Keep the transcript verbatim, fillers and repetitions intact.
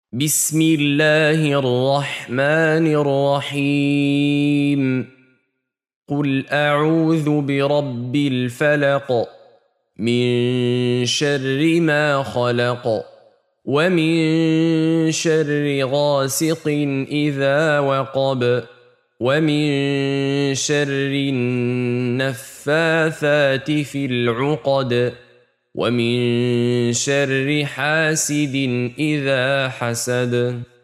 بسم الله الرحمن الرحيم قل أعوذ برب الفلق من شر ما خلق ومن شر غاسق إذا وقب ومن شر النفاثات في العقد ومن شر حاسد إذا حسد.